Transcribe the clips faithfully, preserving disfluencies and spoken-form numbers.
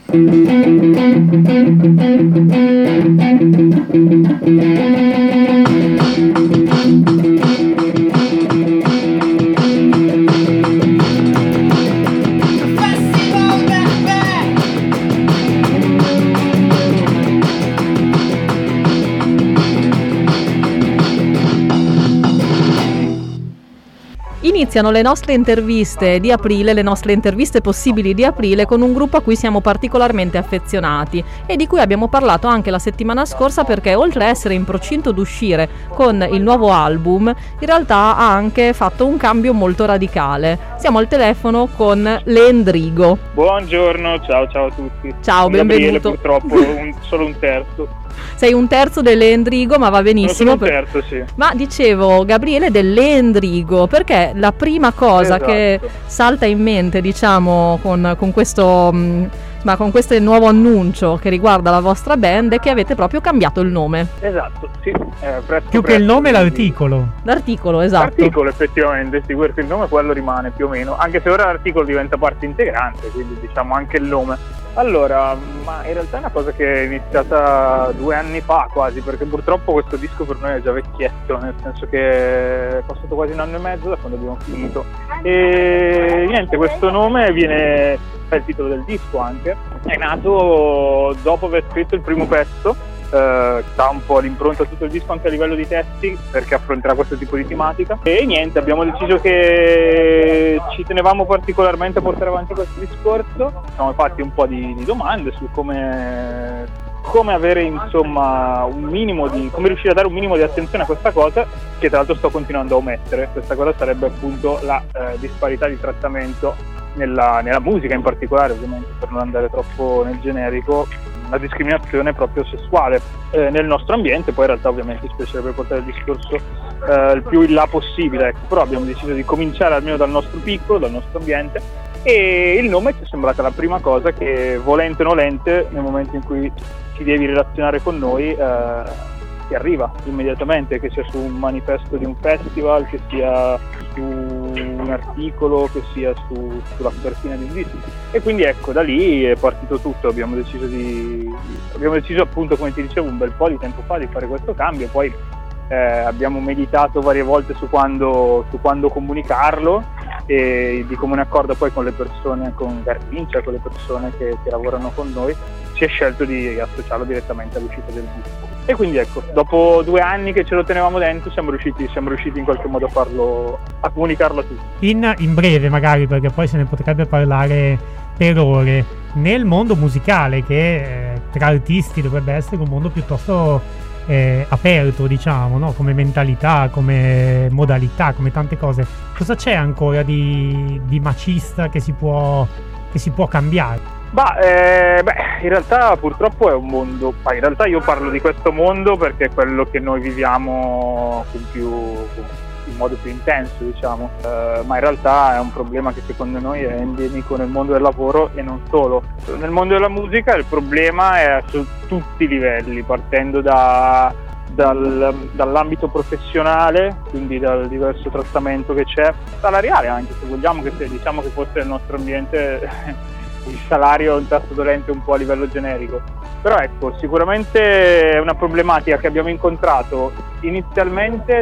Iniziano le nostre interviste di aprile, le nostre interviste possibili di aprile, con un gruppo a cui siamo particolarmente affezionati e di cui abbiamo parlato anche la settimana scorsa, perché oltre a essere in procinto d'uscire con il nuovo album, in realtà ha anche fatto un cambio molto radicale. Siamo al telefono con Le Endrigo. Buongiorno, ciao ciao a tutti. Ciao, Gabriele, benvenuto. purtroppo un, solo un terzo. Sei un terzo delle Endrigo, ma va benissimo. Sono un terzo, sì. Ma dicevo, Gabriele delle Endrigo, perché la prima cosa Esatto. che salta in mente, diciamo, con, con questo mh, ma con questo nuovo annuncio che riguarda la vostra band, è che avete proprio cambiato il nome. Esatto, sì. Eh, presto, Più presto, che il nome, quindi... l'articolo. L'articolo, esatto. L'articolo, effettivamente, sì, questo il nome quello rimane più o meno, anche se ora l'articolo diventa parte integrante, quindi diciamo anche il nome. Allora, ma in realtà è una cosa che è iniziata due anni fa quasi, perché purtroppo questo disco per noi è già vecchietto, nel senso che è passato quasi un anno e mezzo da quando abbiamo finito. E niente, questo nome viene, è il titolo del disco anche, è nato dopo aver scritto il primo pezzo, Uh, sta un po' l'impronta a tutto il disco anche a livello di testi, perché affronterà questo tipo di tematica. E niente, abbiamo deciso che ci tenevamo particolarmente a portare avanti questo discorso. Siamo fatti un po' di, di domande su come, come avere insomma un minimo di come riuscire a dare un minimo di attenzione a questa cosa, che tra l'altro sto continuando a omettere. Questa cosa sarebbe appunto la eh, disparità di trattamento nella, nella musica in particolare, ovviamente, per non andare troppo nel generico, la discriminazione proprio sessuale eh, nel nostro ambiente. Poi in realtà ovviamente ci piacerebbe portare il discorso eh, il più in là possibile, ecco, però abbiamo deciso di cominciare almeno dal nostro piccolo, dal nostro ambiente, e il nome ci è sembrata la prima cosa che, volente o nolente, nel momento in cui ti devi relazionare con noi, eh, ti arriva immediatamente, che sia su un manifesto di un festival, che sia su un articolo, che sia su, sulla copertina di un disco. E quindi ecco, da lì è partito tutto. Abbiamo deciso di abbiamo deciso appunto, come ti dicevo un bel po' di tempo fa, di fare questo cambio. Poi eh, abbiamo meditato varie volte su quando, su quando comunicarlo, e di comune accordo poi con le persone, con Garbincia, con le persone che, che lavorano con noi, si è scelto di associarlo direttamente all'uscita del disco. E quindi ecco, dopo due anni che ce lo tenevamo dentro, siamo riusciti, siamo riusciti in qualche modo a farlo, a comunicarlo a tutti. In, in breve magari, perché poi se ne potrebbe parlare per ore, nel mondo musicale, che eh, tra artisti dovrebbe essere un mondo piuttosto eh, aperto, diciamo, no? Come mentalità, come modalità, come tante cose, cosa c'è ancora di, di macista che si può, che si può cambiare? Bah, eh, beh, in realtà purtroppo è un mondo, ma in realtà io parlo di questo mondo perché è quello che noi viviamo con più, con, in modo più intenso, diciamo, eh, ma in realtà è un problema che secondo noi è endemico nel mondo del lavoro e non solo. Nel mondo della musica il problema è su tutti i livelli, partendo da, dal, dall'ambito professionale, quindi dal diverso trattamento che c'è, salariale anche, se vogliamo, che se diciamo che fosse il nostro ambiente il salario è un tasto dolente un po' a livello generico. Però ecco, sicuramente è una problematica che abbiamo incontrato inizialmente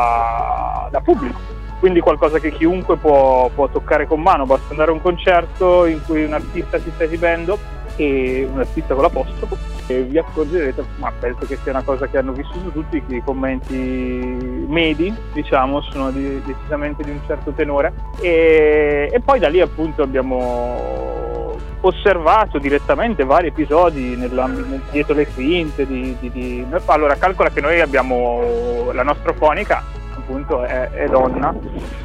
da, da pubblico, quindi qualcosa che chiunque può, può toccare con mano. Basta andare a un concerto in cui un artista si sta esibendo, e un artista con l'apostrofo, e vi accorgerete, ma penso che sia una cosa che hanno vissuto tutti, che i commenti medi, diciamo, sono di, decisamente di un certo tenore, e, e poi da lì appunto abbiamo osservato direttamente vari episodi nell'ambito, dietro le quinte di, di, di... Allora, calcola che noi abbiamo la nostra fonica appunto è, è donna,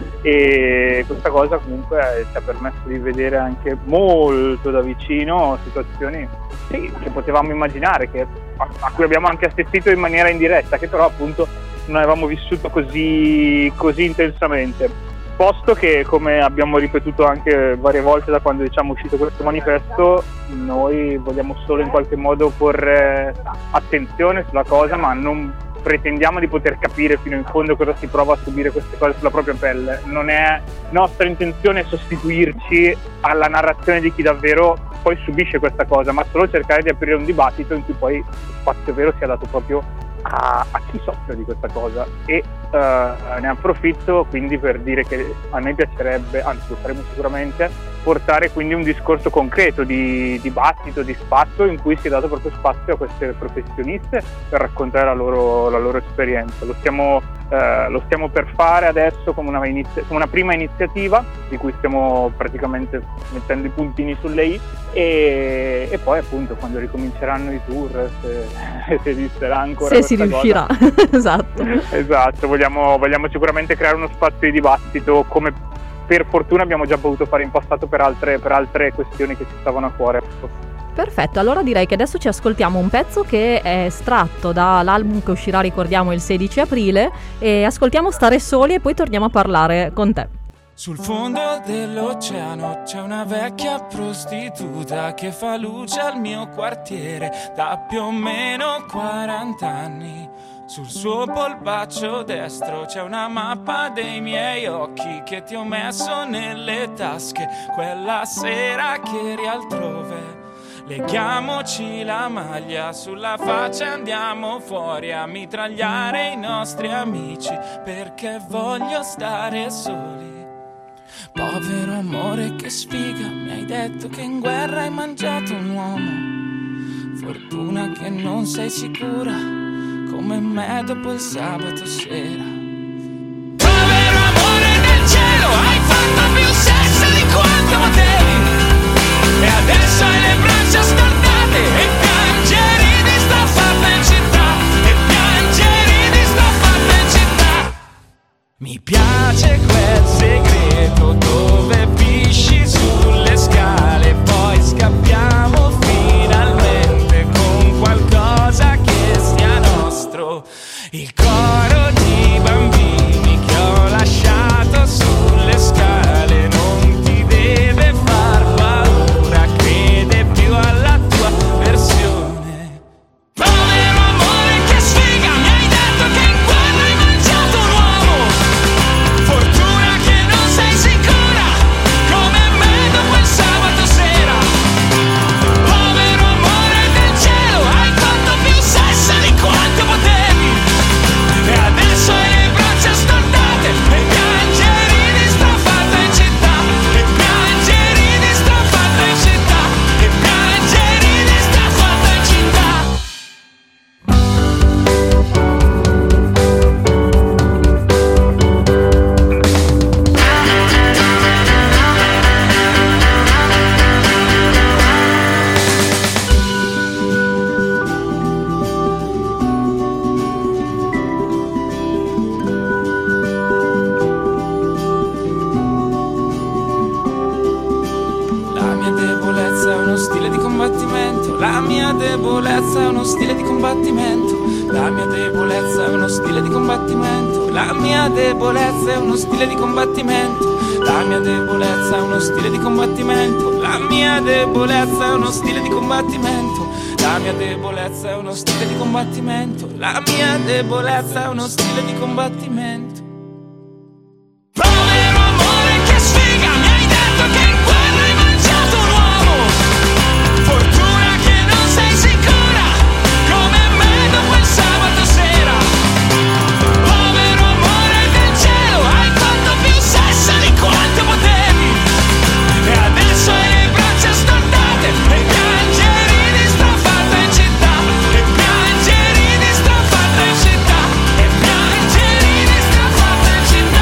e questa cosa comunque ci ha permesso di vedere anche molto da vicino situazioni sì, che potevamo immaginare, che, a, a cui abbiamo anche assistito in maniera indiretta, che però appunto non avevamo vissuto così, così intensamente. Posto che, come abbiamo ripetuto anche varie volte da quando diciamo è uscito questo manifesto, noi vogliamo solo in qualche modo porre attenzione sulla cosa, ma non pretendiamo di poter capire fino in fondo cosa si prova a subire queste cose sulla propria pelle. Non è nostra intenzione sostituirci alla narrazione di chi davvero poi subisce questa cosa, ma solo cercare di aprire un dibattito in cui poi lo spazio vero sia dato proprio a, a chi soffre di questa cosa. E uh, ne approfitto quindi per dire che a me piacerebbe, anzi lo faremo sicuramente, portare quindi un discorso concreto di dibattito, di spazio, in cui si è dato proprio spazio a queste professioniste per raccontare la loro, la loro esperienza. Lo stiamo, eh, lo stiamo per fare adesso come una, inizia- come una prima iniziativa di cui stiamo praticamente mettendo i puntini sulle i, e, e poi appunto quando ricominceranno i tour, se, se esisterà ancora se si riuscirà. Esatto. Esatto, vogliamo, vogliamo sicuramente creare uno spazio di dibattito come per fortuna abbiamo già potuto fare in passato per altre, per altre questioni che ci stavano a cuore. Perfetto, allora direi che adesso ci ascoltiamo un pezzo che è estratto dall'album che uscirà, ricordiamo, il sedici aprile, e ascoltiamo Stare Soli e poi torniamo a parlare con te. Sul fondo dell'oceano c'è una vecchia prostituta che fa luce al mio quartiere da più o meno quaranta anni. Sul suo polpaccio destro c'è una mappa dei miei occhi che ti ho messo nelle tasche quella sera che eri altrove. Leghiamoci la maglia sulla faccia e andiamo fuori a mitragliare i nostri amici perché voglio stare soli. Povero amore, che sfiga, mi hai detto che in guerra hai mangiato un uomo. Fortuna che non sei sicura, come me dopo il sabato sera. Povero amore del cielo, hai fatto più sesso di quanto potevi, e adesso hai le braccia stortate e piangeri di sta fatta in città, e piangeri di sta fatta in città. Mi piace quel segreto dove pisci sulle scale, poi scappiamo finalmente con qualcosa che sia nostro. Il coro di bambini che ho lasciato sulle scale non ti deve far paura, crede più alla tua versione. Povero amore, che sfiga, mi hai detto che in guerra hai mangiato un uomo. Fortuna che non sei sicura, come me dopo il sabato sera. Povero amore del cielo, hai fatto più sesso di quanto potevi, e adesso hai le braccia stortate e piangeri di strafatta in città, e piangeri di strafatta in città, e piangeri di strafatta in città. La mia debolezza è uno stile di combattimento, la mia debolezza è uno stile di combattimento, la mia debolezza è uno stile di combattimento, la mia debolezza è uno stile di combattimento, la mia debolezza è uno stile di combattimento, la mia debolezza è uno stile di combattimento, la mia debolezza è uno stile di combattimento, la mia debolezza è uno stile di combattimento. Povero amore, che sfiga, mi hai detto che in guerra hai mangiato un uomo. Fortuna che non sei sicura, come me dopo il sabato sera. Povero amore del cielo, hai fatto più sesso di quanto potevi, e adesso hai le braccia stortate e piangeri di strafatta in città, e piangeri di strafatta in città, e piangeri di strafatta in città.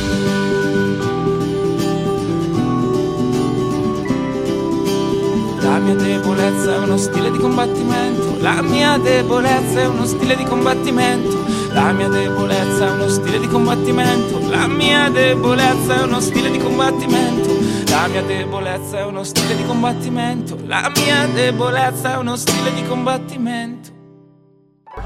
La mia debolezza è uno stile di combattimento, la mia debolezza è uno stile di combattimento, la mia debolezza è uno stile di combattimento, la mia debolezza è uno stile di combattimento, la mia debolezza è uno stile di combattimento, la mia debolezza è uno stile di combattimento.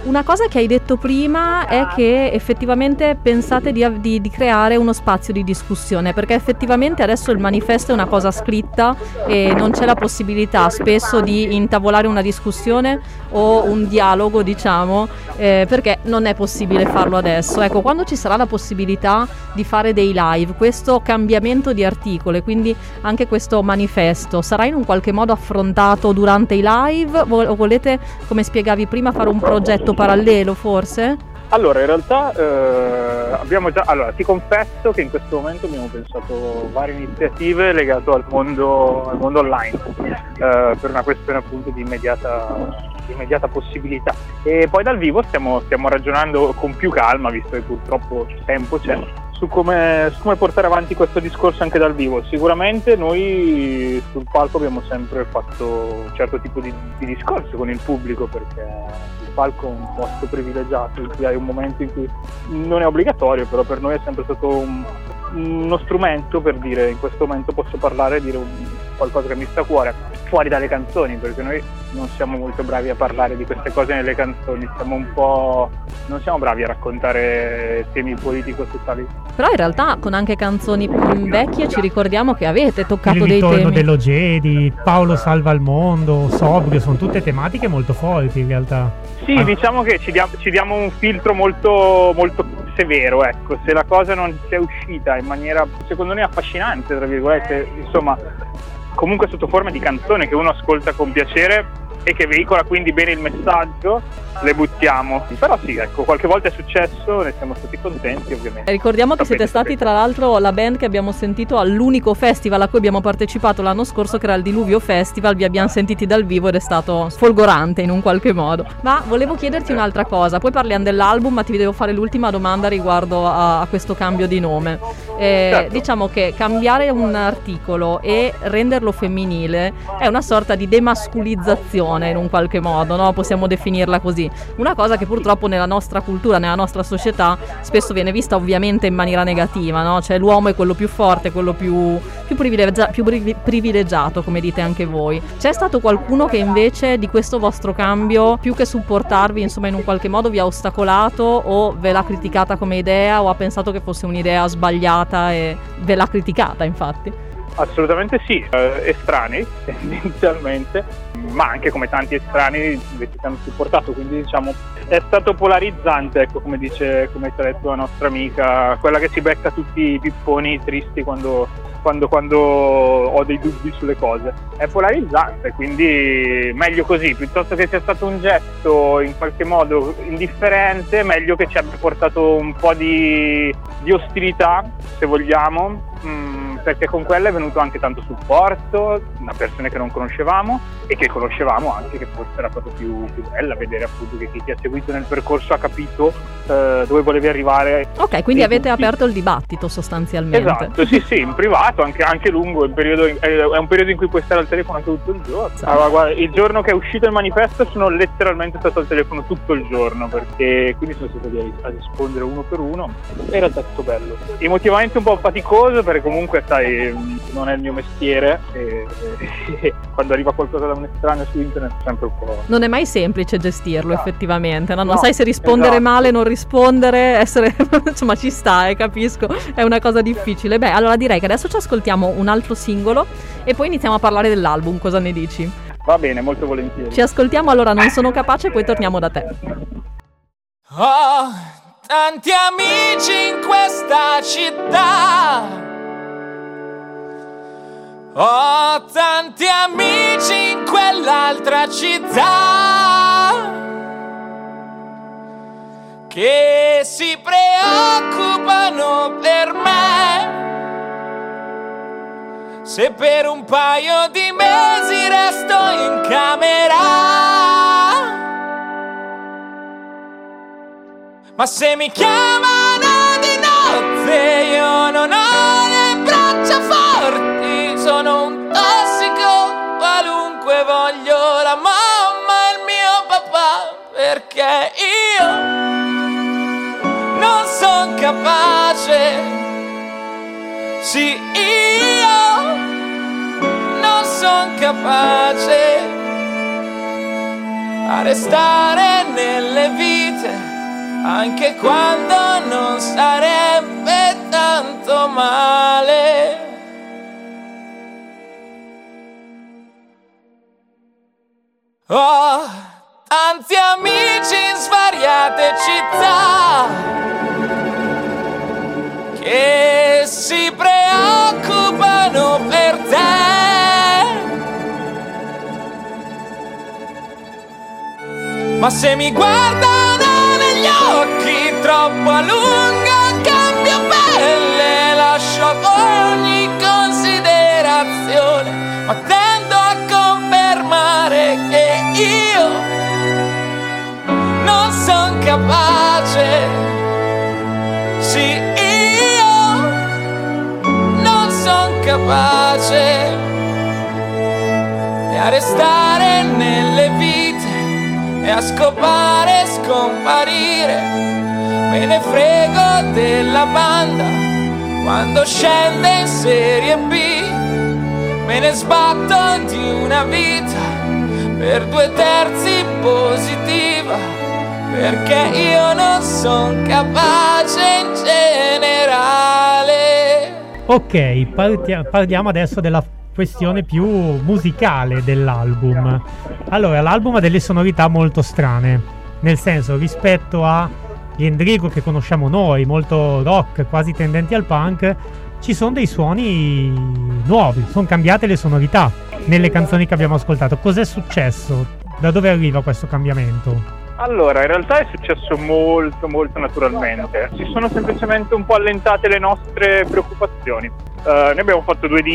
Una cosa che hai detto prima è che effettivamente pensate di, di, di creare uno spazio di discussione, perché effettivamente adesso il manifesto è una cosa scritta e non c'è la possibilità spesso di intavolare una discussione o un dialogo, diciamo, eh, perché non è possibile farlo adesso. Ecco, quando ci sarà la possibilità di fare dei live, questo cambiamento di articoli, quindi anche questo manifesto, sarà in un qualche modo affrontato durante i live o volete, come spiegavi prima, fare un progetto parallelo forse? Allora, in realtà eh, abbiamo già, allora ti confesso che in questo momento abbiamo pensato varie iniziative legate al mondo, al mondo online, eh, per una questione appunto di immediata, di immediata possibilità. E poi dal vivo stiamo, stiamo ragionando con più calma, visto che purtroppo tempo c'è, su come, su come portare avanti questo discorso anche dal vivo. Sicuramente noi sul palco abbiamo sempre fatto un certo tipo di, di discorso con il pubblico, perché il palco è un posto privilegiato in cui hai un momento in cui non è obbligatorio, però per noi è sempre stato un, uno strumento per dire: in questo momento posso parlare e dire un, qualcosa che mi sta a cuore, fuori dalle canzoni, perché noi non siamo molto bravi a parlare di queste cose nelle canzoni, siamo un po', non siamo bravi a raccontare temi politico-sociali. Però in realtà con anche canzoni vecchie ci ricordiamo che avete toccato il dei temi. Il ritorno dello Jedi, Paolo salva il mondo, Sobrio, sono tutte tematiche molto forti in realtà. Sì, ah. diciamo che ci diamo, ci diamo un filtro molto, molto severo, ecco. Se la cosa non sia uscita in maniera, secondo noi, affascinante, tra virgolette, insomma, comunque sotto forma di canzone che uno ascolta con piacere e che veicola quindi bene il messaggio, le buttiamo. Però sì, ecco, qualche volta è successo, ne siamo stati contenti ovviamente. Ricordiamo che Sapete, siete stati tra l'altro la band che abbiamo sentito all'unico festival a cui abbiamo partecipato l'anno scorso, che era il Diluvio Festival. Vi abbiamo sentiti dal vivo ed è stato folgorante in un qualche modo. Ma volevo chiederti un'altra cosa, poi parliamo dell'album, ma ti devo fare l'ultima domanda riguardo a, a questo cambio di nome. Eh, certo. Diciamo che cambiare un articolo e renderlo femminile è una sorta di demasculizzazione in un qualche modo, no? Possiamo definirla così. Una cosa che purtroppo nella nostra cultura, nella nostra società, spesso viene vista ovviamente in maniera negativa, no? Cioè l'uomo è quello più forte, quello più, più, privilegia- più privilegiato, come dite anche voi. C'è stato qualcuno che invece di questo vostro cambio, più che supportarvi, insomma, in un qualche modo vi ha ostacolato o ve l'ha criticata come idea, o ha pensato che fosse un'idea sbagliata e ve l'ha criticata, infatti? Assolutamente sì, eh, estranei tendenzialmente, ma anche come tanti estranei invece ci hanno supportato, quindi diciamo è stato polarizzante, ecco, come dice, come ci ha detto la nostra amica, quella che si becca tutti i pipponi tristi quando, quando, quando ho dei dubbi sulle cose. È polarizzante, quindi meglio così, piuttosto che sia stato un gesto in qualche modo indifferente, meglio che ci abbia portato un po' di, di ostilità, se vogliamo, mh, perché con quella è venuto anche tanto supporto da persone che non conoscevamo e che conoscevamo anche, che forse era proprio più, più bella vedere appunto che chi ti ha seguito nel percorso ha capito eh, dove volevi arrivare. Ok, quindi avete tutti. aperto il dibattito sostanzialmente. Esatto, sì sì, in privato, anche, anche lungo, il periodo, è un periodo in cui puoi stare al telefono anche tutto il giorno. Esatto. Allora, guarda, il giorno che è uscito il manifesto sono letteralmente stato al telefono tutto il giorno, perché quindi sono stato lì a rispondere uno per uno, e era stato bello. Emotivamente un po' faticoso, perché comunque sai, non è il mio mestiere e, e quando arriva qualcosa da un estraneo su internet è sempre un po'... Non è mai semplice gestirlo, no. effettivamente, no? Non no, sai se rispondere esatto. male, non rispondere, essere... insomma ci sta, eh, capisco, è una cosa difficile. Beh, allora direi che adesso ci ascoltiamo un altro singolo e poi iniziamo a parlare dell'album, cosa ne dici? Va bene, molto volentieri. Ci ascoltiamo allora Non sono capace e poi torniamo da te. Ho tanti amici in questa città, ho tanti amici in quell'altra città che si preoccupano per me se per un paio di mesi resto in camera. Ma se mi chiamano di notte io non ho le braccia forti, sono un tossico qualunque, voglio la mamma e il mio papà, perché io non son capace, sì io non son capace a restare nelle vite, anche quando non sarebbe tanto male. Ho tanti amici in svariate città che si preoccupano per te, ma se mi guardano negli occhi troppo a lungo cambio pelle, lascio ogni considerazione, ma tendo a confermare che io non son capace, sì io non son capace, e a restare nelle vite e a scopare e scomparire, me ne frego della banda quando scende in serie B, me ne sbatto di una vita per due terzi positiva, perché io non son capace in generale. Ok, partia- parliamo adesso della questione più musicale dell'album. Allora, l'album ha delle sonorità molto strane, nel senso, rispetto a gli Endrigo che conosciamo noi, molto rock, quasi tendenti al punk, ci sono dei suoni nuovi, sono cambiate le sonorità nelle canzoni che abbiamo ascoltato. Cos'è successo? Da dove arriva questo cambiamento? Allora, in realtà è successo molto molto naturalmente, si sono semplicemente un po' allentate le nostre preoccupazioni. Uh, noi abbiamo fatto due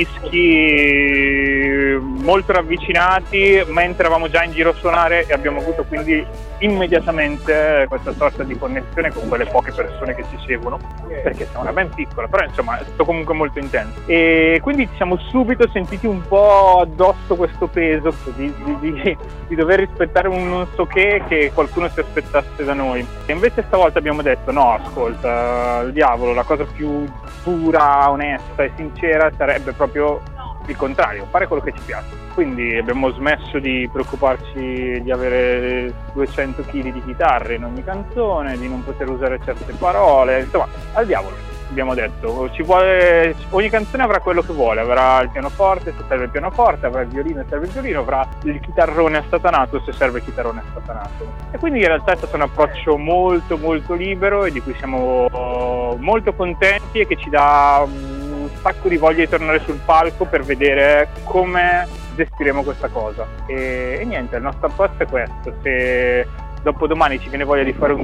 dischi molto ravvicinati mentre eravamo già in giro a suonare e abbiamo avuto quindi immediatamente questa sorta di connessione con quelle poche persone che ci seguono, perché siamo una band piccola, però insomma è stato comunque molto intenso, e quindi ci siamo subito sentiti un po' addosso questo peso di, di, di, di dover rispettare un non so che che qualcuno si aspettasse da noi, e invece stavolta abbiamo detto no, ascolta, il diavolo, la cosa più pura, onesta e sincera sarebbe proprio il contrario, fare quello che ci piace. Quindi abbiamo smesso di preoccuparci di avere duecento chili di chitarre in ogni canzone, di non poter usare certe parole, insomma, al diavolo. Abbiamo detto, ci vuole, ogni canzone avrà quello che vuole, avrà il pianoforte se serve il pianoforte, avrà il violino se serve il violino, avrà il chitarrone assatanato se serve il chitarrone assatanato. E quindi in realtà è stato un approccio molto molto libero e di cui siamo molto contenti e che ci dà un sacco di voglia di tornare sul palco per vedere come gestiremo questa cosa. E, e niente, il nostro approccio è questo. Se dopodomani ci viene voglia di fare un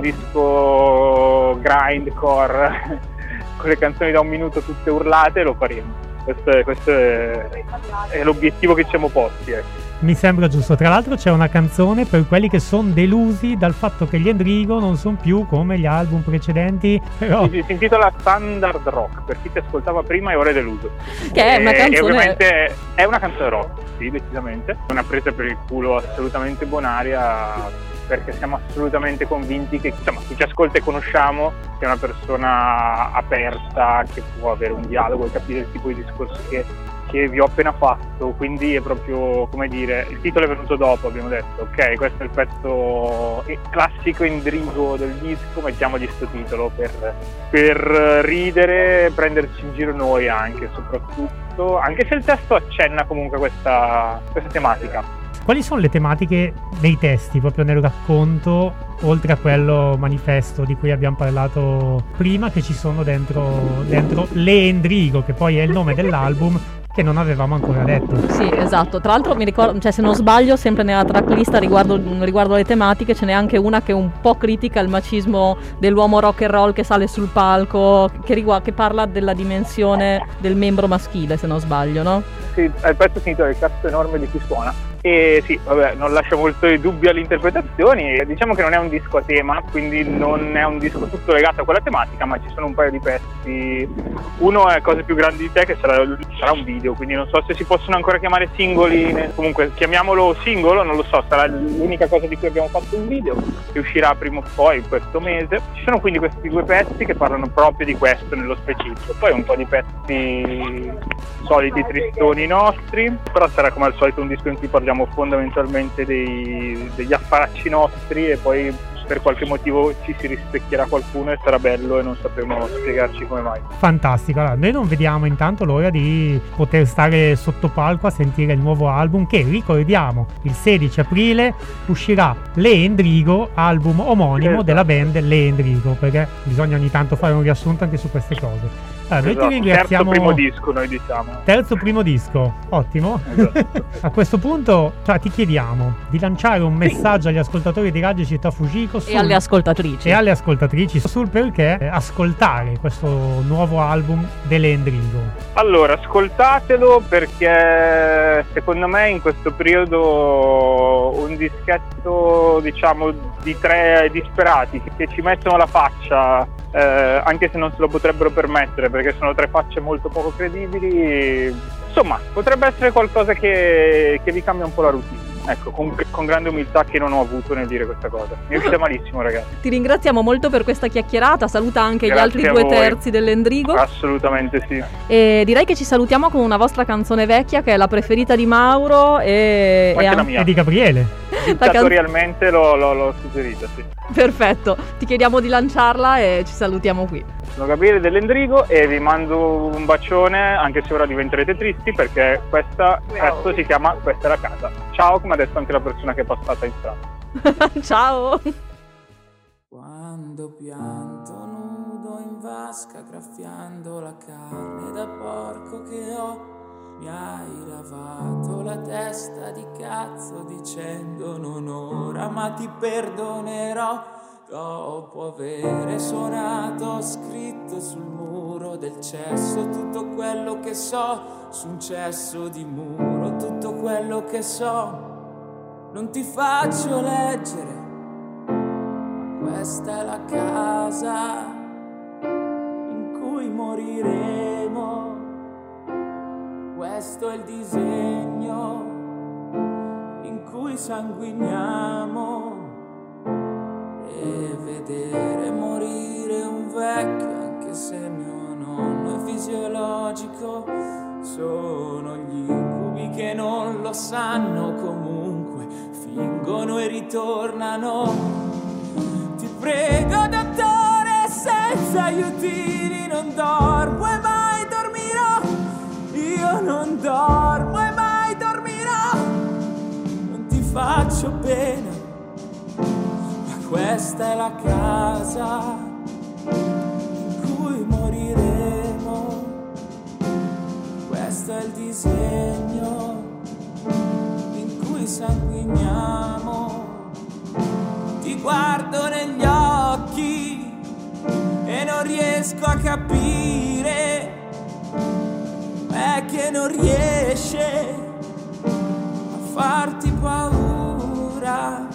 disco grindcore con le canzoni da un minuto tutte urlate, lo faremo. Questo è, questo è, è l'obiettivo che ci siamo posti. Ecco. Mi sembra giusto. Tra l'altro c'è una canzone per quelli che sono delusi dal fatto che gli Endrigo non sono più come gli album precedenti. Però... Si, si intitola Standard Rock, per chi ti ascoltava prima e ora è deluso. Che è una canzone... E ovviamente è una canzone rock, sì, decisamente. È una presa per il culo assolutamente bonaria, perché siamo assolutamente convinti che, insomma, chi ci ascolta e conosciamo è una persona aperta, che può avere un dialogo e capire il tipo di discorsi che, che vi ho appena fatto. Quindi è proprio, come dire, il titolo è venuto dopo, abbiamo detto ok, questo è il pezzo classico Endrigo del disco, mettiamogli sto titolo per, per ridere, prenderci in giro noi anche, soprattutto, anche se il testo accenna comunque questa, questa tematica. Quali sono le tematiche dei testi, proprio nel racconto, oltre a quello manifesto di cui abbiamo parlato prima, che ci sono dentro, dentro Le Endrigo, che poi è il nome dell'album, che non avevamo ancora detto. Sì, esatto. Tra l'altro mi ricordo, cioè se non sbaglio, sempre nella tracklist riguardo, riguardo alle tematiche ce n'è anche una che è un po' critica il macismo dell'uomo rock and roll che sale sul palco, che, riguarda, che parla della dimensione del membro maschile, se non sbaglio, no? Sì, il pezzo si intitola Il cazzo enorme di chi suona. E sì, vabbè, non lascia molto di dubbio alle interpretazioni. Diciamo che non è un disco a tema, quindi non è un disco tutto legato a quella tematica, ma ci sono un paio di pezzi. Uno è Cose più grandi di te, che sarà, sarà un video, quindi non so se si possono ancora chiamare singoli. Comunque chiamiamolo singolo, non lo so, sarà l'unica cosa di cui abbiamo fatto un video, che uscirà prima o poi questo mese. Ci sono quindi questi due pezzi che parlano proprio di questo nello specifico. Poi un po' di pezzi soliti tristoni nostri, però sarà come al solito un disco in cui parliamo siamo fondamentalmente dei, degli affaracci nostri e poi per qualche motivo ci si rispecchierà qualcuno e sarà bello e non sapremo spiegarci come mai. Fantastico, allora noi non vediamo intanto l'ora di poter stare sotto palco a sentire il nuovo album che, ricordiamo, il sedici aprile uscirà Le Endrigo, album omonimo esatto. della band Le Endrigo, perché bisogna ogni tanto fare un riassunto anche su queste cose. Allora, esatto. Noi ti ringraziamo. Terzo primo disco, noi diciamo. Terzo primo disco, ottimo. Esatto. A questo punto, cioè, ti chiediamo di lanciare un messaggio sì. agli ascoltatori di Radio Città Fujiko sul... e alle ascoltatrici e alle ascoltatrici sul perché ascoltare questo nuovo album delle Endrigo. Allora, ascoltatelo perché secondo me in questo periodo un dischetto, diciamo, di tre disperati che ci mettono la faccia. Eh, anche se non se lo potrebbero permettere perché sono tre facce molto poco credibili, insomma potrebbe essere qualcosa che, che vi cambia un po' la routine, ecco, con, con grande umiltà che non ho avuto nel dire questa cosa. Mi è uscita malissimo, ragazzi. Ti ringraziamo molto per questa chiacchierata, saluta anche Grazie gli altri due terzi dell'Endrigo. Assolutamente sì. E direi che ci salutiamo con una vostra canzone vecchia che è la preferita di Mauro e, e, e, la mia. e di Gabriele. Dittatorialmente l'ho, l'ho, l'ho suggerita, sì. Perfetto, ti chiediamo di lanciarla e ci salutiamo qui. Sono Gabriele dell'Endrigo e vi mando un bacione, anche se ora diventerete tristi perché questa pezzo si chiama Questa è la casa. Ciao, come ha detto anche la persona che è passata in strada. Ciao. Quando pianto nudo in vasca graffiando la carne da porco che ho, mi hai lavato la testa di cazzo dicendo non ora ma ti perdonerò. Dopo avere suonato scritto sul muro del cesso tutto quello che so, su un cesso di muro tutto quello che so, non ti faccio leggere, questa è la casa in cui moriremo, questo è il disegno in cui sanguiniamo. E vedere morire un vecchio, anche se mio nonno è fisiologico, sono gli incubi che non lo sanno, comunque fingono e ritornano. Ti prego dottore, senza aiutini non dormo e mai dormirò, io non dormo e mai dormirò, non ti faccio pena. Questa è la casa in cui moriremo, questo è il disegno in cui sanguiniamo. Ti guardo negli occhi e non riesco a capire, è che non riesce a farti paura.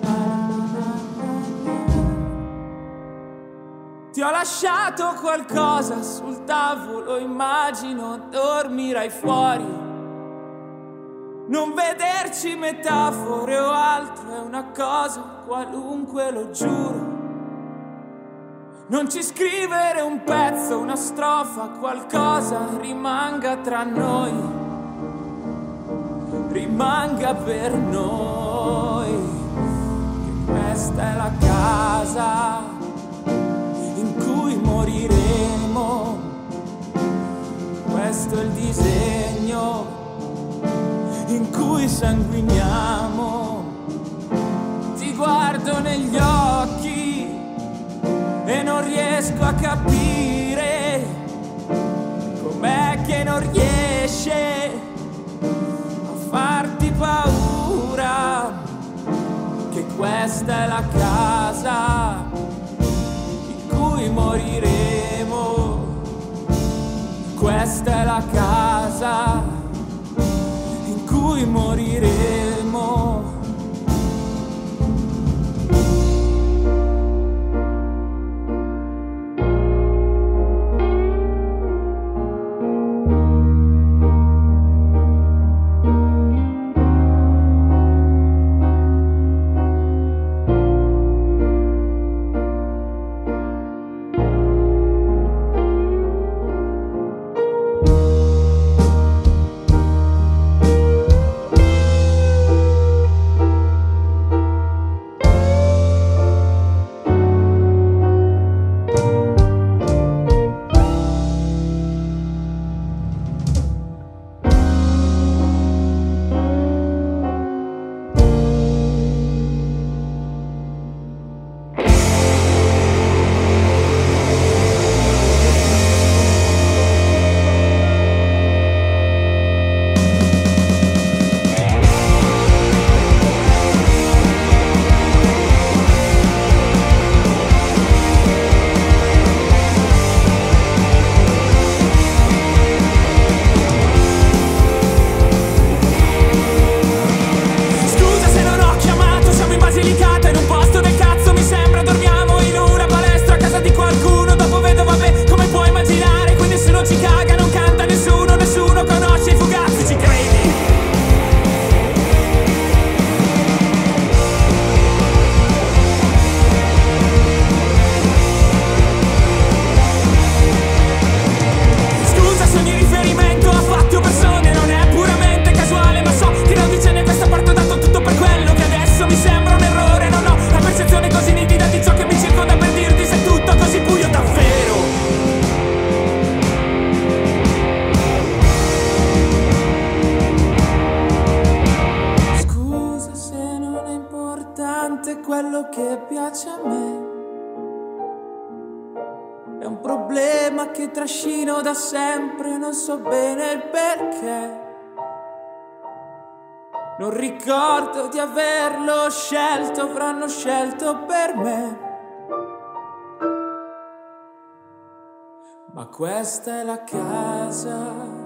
Ti ho lasciato qualcosa sul tavolo, immagino dormirai fuori. Non vederci metafore o altro, è una cosa qualunque, lo giuro. Non ci scrivere un pezzo, una strofa, qualcosa rimanga tra noi, rimanga per noi, che questa è la casa in cui moriremo, questo è il disegno in cui sanguiniamo. Ti guardo negli occhi e non riesco a capire com'è che non riesce a farti paura, che questa è la casa moriremo, questa è la casa in cui moriremo. importante quello che piace a me. È un problema che trascino da sempre, non so bene il perché. Non ricordo di averlo scelto, avranno scelto per me. Ma questa è la casa